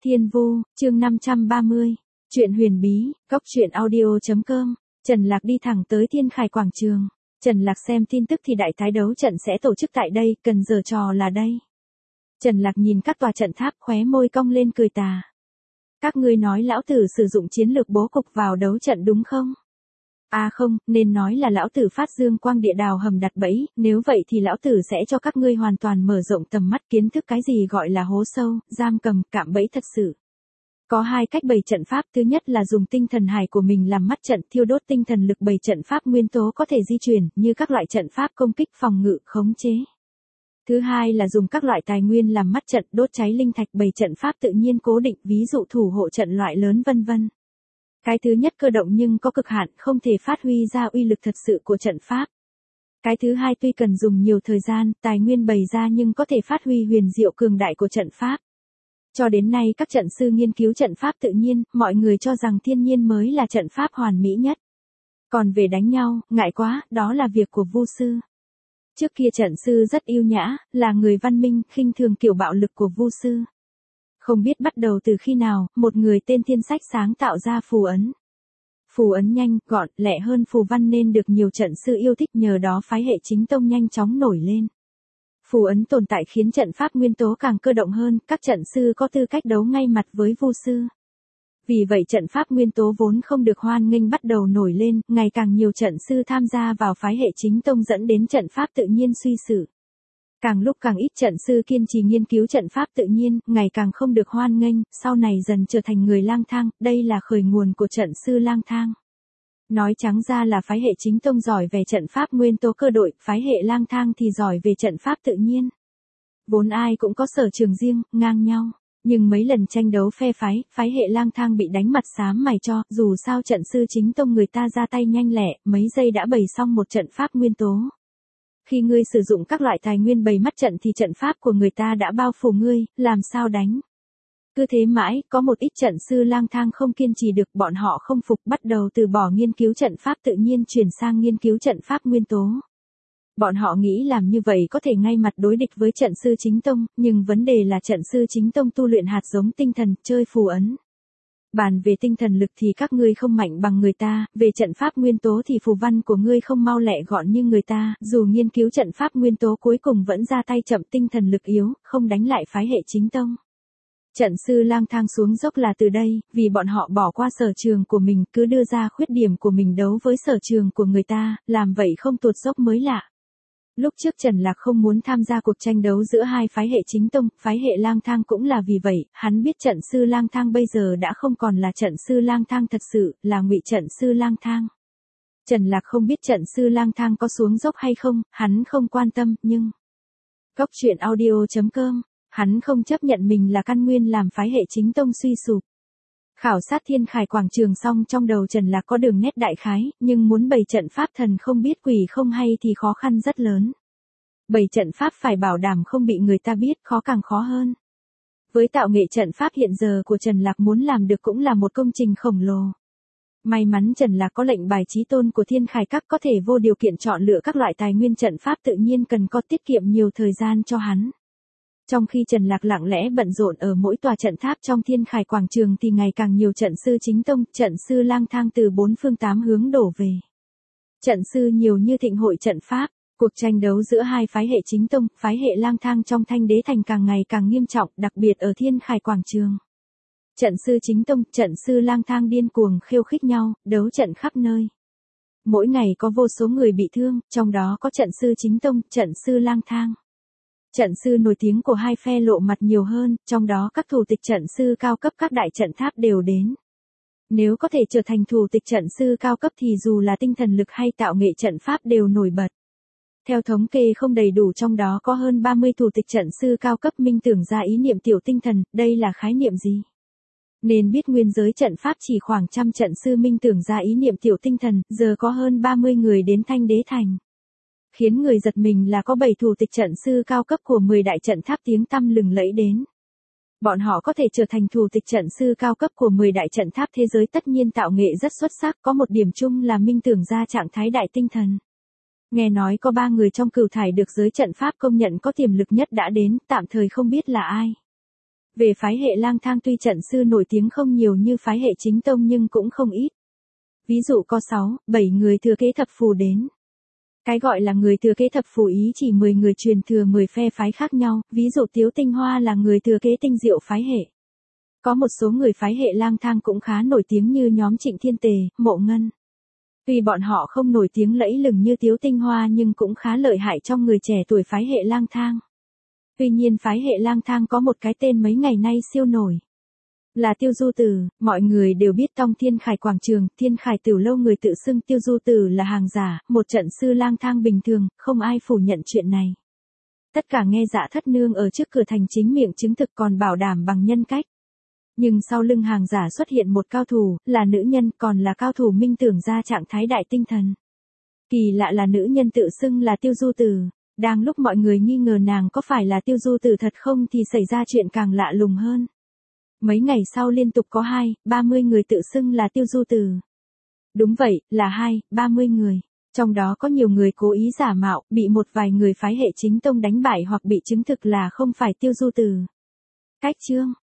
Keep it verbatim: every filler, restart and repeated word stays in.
Thiên Vu, chương năm trăm ba mươi. Chuyện huyền bí, góc truyện audio.com. Trần Lạc đi thẳng tới Thiên Khải quảng trường. Trần Lạc xem tin tức thì đại tái đấu trận sẽ tổ chức tại đây, cần giở trò là đây. Trần Lạc nhìn các tòa trận tháp, khóe môi cong lên cười tà. Các ngươi nói lão tử sử dụng chiến lược bố cục vào đấu trận đúng không? À không, nên nói là lão tử phát dương quang địa đào hầm đặt bẫy, nếu vậy thì lão tử sẽ cho các ngươi hoàn toàn mở rộng tầm mắt kiến thức cái gì gọi là hố sâu, giam cầm, cạm bẫy thật sự. Có hai cách bày trận pháp, thứ nhất là dùng tinh thần hải của mình làm mắt trận, thiêu đốt tinh thần lực bày trận pháp nguyên tố có thể di chuyển, như các loại trận pháp công kích phòng ngự, khống chế. Thứ hai là dùng các loại tài nguyên làm mắt trận, đốt cháy linh thạch bày trận pháp tự nhiên cố định, ví dụ thủ hộ trận loại lớn vân vân. Cái thứ nhất cơ động nhưng có cực hạn, không thể phát huy ra uy lực thật sự của trận pháp. Cái thứ hai tuy cần dùng nhiều thời gian, tài nguyên bày ra nhưng có thể phát huy huyền diệu cường đại của trận pháp. Cho đến nay các trận sư nghiên cứu trận pháp tự nhiên, mọi người cho rằng thiên nhiên mới là trận pháp hoàn mỹ nhất. Còn về đánh nhau, ngại quá, đó là việc của vu sư. Trước kia trận sư rất yêu nhã, là người văn minh, khinh thường kiểu bạo lực của vu sư. Không biết bắt đầu từ khi nào, một người tên Thiên Sách sáng tạo ra phù ấn. Phù ấn nhanh, gọn, lẹ hơn phù văn nên được nhiều trận sư yêu thích, nhờ đó phái hệ chính tông nhanh chóng nổi lên. Phù ấn tồn tại khiến trận pháp nguyên tố càng cơ động hơn, các trận sư có tư cách đấu ngay mặt với vu sư. Vì vậy trận pháp nguyên tố vốn không được hoan nghênh bắt đầu nổi lên, ngày càng nhiều trận sư tham gia vào phái hệ chính tông dẫn đến trận pháp tự nhiên suy sử. Càng lúc càng ít trận sư kiên trì nghiên cứu trận pháp tự nhiên, ngày càng không được hoan nghênh, sau này dần trở thành người lang thang, đây là khởi nguồn của trận sư lang thang. Nói trắng ra là phái hệ chính tông giỏi về trận pháp nguyên tố cơ đội, phái hệ lang thang thì giỏi về trận pháp tự nhiên. Vốn ai cũng có sở trường riêng, ngang nhau, nhưng mấy lần tranh đấu phe phái, phái hệ lang thang bị đánh mặt xám mày cho, dù sao trận sư chính tông người ta ra tay nhanh lẹ, mấy giây đã bày xong một trận pháp nguyên tố. Khi ngươi sử dụng các loại tài nguyên bày mắt trận thì trận pháp của người ta đã bao phủ ngươi, làm sao đánh? Cứ thế mãi, có một ít trận sư lang thang không kiên trì được, bọn họ không phục, bắt đầu từ bỏ nghiên cứu trận pháp tự nhiên chuyển sang nghiên cứu trận pháp nguyên tố. Bọn họ nghĩ làm như vậy có thể ngay mặt đối địch với trận sư chính tông, nhưng vấn đề là trận sư chính tông tu luyện hạt giống tinh thần, chơi phù ấn. Bàn về tinh thần lực thì các ngươi không mạnh bằng người ta, về trận pháp nguyên tố thì phù văn của ngươi không mau lẹ gọn như người ta, dù nghiên cứu trận pháp nguyên tố cuối cùng vẫn ra tay chậm, tinh thần lực yếu, không đánh lại phái hệ chính tông. Trận sư lang thang xuống dốc là từ đây, vì bọn họ bỏ qua sở trường của mình, cứ đưa ra khuyết điểm của mình đấu với sở trường của người ta, làm vậy không tuột dốc mới lạ. Lúc trước Trần Lạc không muốn tham gia cuộc tranh đấu giữa hai phái hệ chính tông, phái hệ lang thang cũng là vì vậy, hắn biết trận sư lang thang bây giờ đã không còn là trận sư lang thang thật sự, là ngụy trận sư lang thang. Trần Lạc không biết trận sư lang thang có xuống dốc hay không, hắn không quan tâm, nhưng... Góc truyện audio.com, hắn không chấp nhận mình là căn nguyên làm phái hệ chính tông suy sụp. Khảo sát Thiên Khải quảng trường xong trong đầu Trần Lạc có đường nét đại khái, nhưng muốn bày trận pháp thần không biết quỷ không hay thì khó khăn rất lớn. Bày trận pháp phải bảo đảm không bị người ta biết, khó càng khó hơn. Với tạo nghệ trận pháp hiện giờ của Trần Lạc muốn làm được cũng là một công trình khổng lồ. May mắn Trần Lạc có lệnh bài chí tôn của Thiên Khải Các có thể vô điều kiện chọn lựa các loại tài nguyên trận pháp tự nhiên cần có, tiết kiệm nhiều thời gian cho hắn. Trong khi Trần Lạc lặng lẽ bận rộn ở mỗi tòa trận tháp trong Thiên Khải quảng trường thì ngày càng nhiều trận sư chính tông, trận sư lang thang từ bốn phương tám hướng đổ về. Trận sư nhiều như thịnh hội trận pháp, cuộc tranh đấu giữa hai phái hệ chính tông, phái hệ lang thang trong Thanh Đế Thành càng ngày càng nghiêm trọng, đặc biệt ở Thiên Khải quảng trường. Trận sư chính tông, trận sư lang thang điên cuồng khiêu khích nhau, đấu trận khắp nơi. Mỗi ngày có vô số người bị thương, trong đó có trận sư chính tông, trận sư lang thang. Trận sư nổi tiếng của hai phe lộ mặt nhiều hơn, trong đó các thủ tịch trận sư cao cấp các đại trận tháp đều đến. Nếu có thể trở thành thủ tịch trận sư cao cấp thì dù là tinh thần lực hay tạo nghệ trận pháp đều nổi bật. Theo thống kê không đầy đủ trong đó có hơn ba mươi thủ tịch trận sư cao cấp minh tưởng ra ý niệm tiểu tinh thần, đây là khái niệm gì? Nên biết nguyên giới trận pháp chỉ khoảng trăm trận sư minh tưởng ra ý niệm tiểu tinh thần, giờ có hơn ba mươi người đến Thanh Đế Thành. Khiến người giật mình là có bảy thủ tịch trận sư cao cấp của mười đại trận tháp tiếng tăm lừng lẫy đến. Bọn họ có thể trở thành thủ tịch trận sư cao cấp của mười đại trận tháp thế giới tất nhiên tạo nghệ rất xuất sắc, có một điểm chung là minh tưởng ra trạng thái đại tinh thần. Nghe nói có ba người trong cửu thải được giới trận pháp công nhận có tiềm lực nhất đã đến, tạm thời không biết là ai. Về phái hệ lang thang tuy trận sư nổi tiếng không nhiều như phái hệ chính tông nhưng cũng không ít. Ví dụ có sáu, bảy người thừa kế thập phù đến. Cái gọi là người thừa kế thập phù ý chỉ mười người truyền thừa mười phe phái khác nhau, ví dụ Tiếu Tinh Hoa là người thừa kế tinh diệu phái hệ. Có một số người phái hệ lang thang cũng khá nổi tiếng như nhóm Trịnh Thiên Tề, Mộ Ngân. Tuy bọn họ không nổi tiếng lẫy lừng như Tiếu Tinh Hoa nhưng cũng khá lợi hại trong người trẻ tuổi phái hệ lang thang. Tuy nhiên phái hệ lang thang có một cái tên mấy ngày nay siêu nổi. Là Tiêu Du Tử, mọi người đều biết Tông Thiên Khải Quảng Trường, Thiên Khải Tiểu Lâu người tự xưng Tiêu Du Tử là hàng giả, một trận sư lang thang bình thường, không ai phủ nhận chuyện này. Tất cả nghe Dạ Thất Nương ở trước cửa thành chính miệng chứng thực còn bảo đảm bằng nhân cách. Nhưng sau lưng hàng giả xuất hiện một cao thủ, là nữ nhân, còn là cao thủ minh tưởng ra trạng thái đại tinh thần. Kỳ lạ là nữ nhân tự xưng là Tiêu Du Tử. Đang lúc mọi người nghi ngờ nàng có phải là Tiêu Du Tử thật không thì xảy ra chuyện càng lạ lùng hơn. Mấy ngày sau liên tục có hai, ba mươi người tự xưng là Tiêu Du Tử. Đúng vậy, là hai, ba mươi người. Trong đó có nhiều người cố ý giả mạo, bị một vài người phái hệ chính tông đánh bại hoặc bị chứng thực là không phải Tiêu Du Tử. Cách chương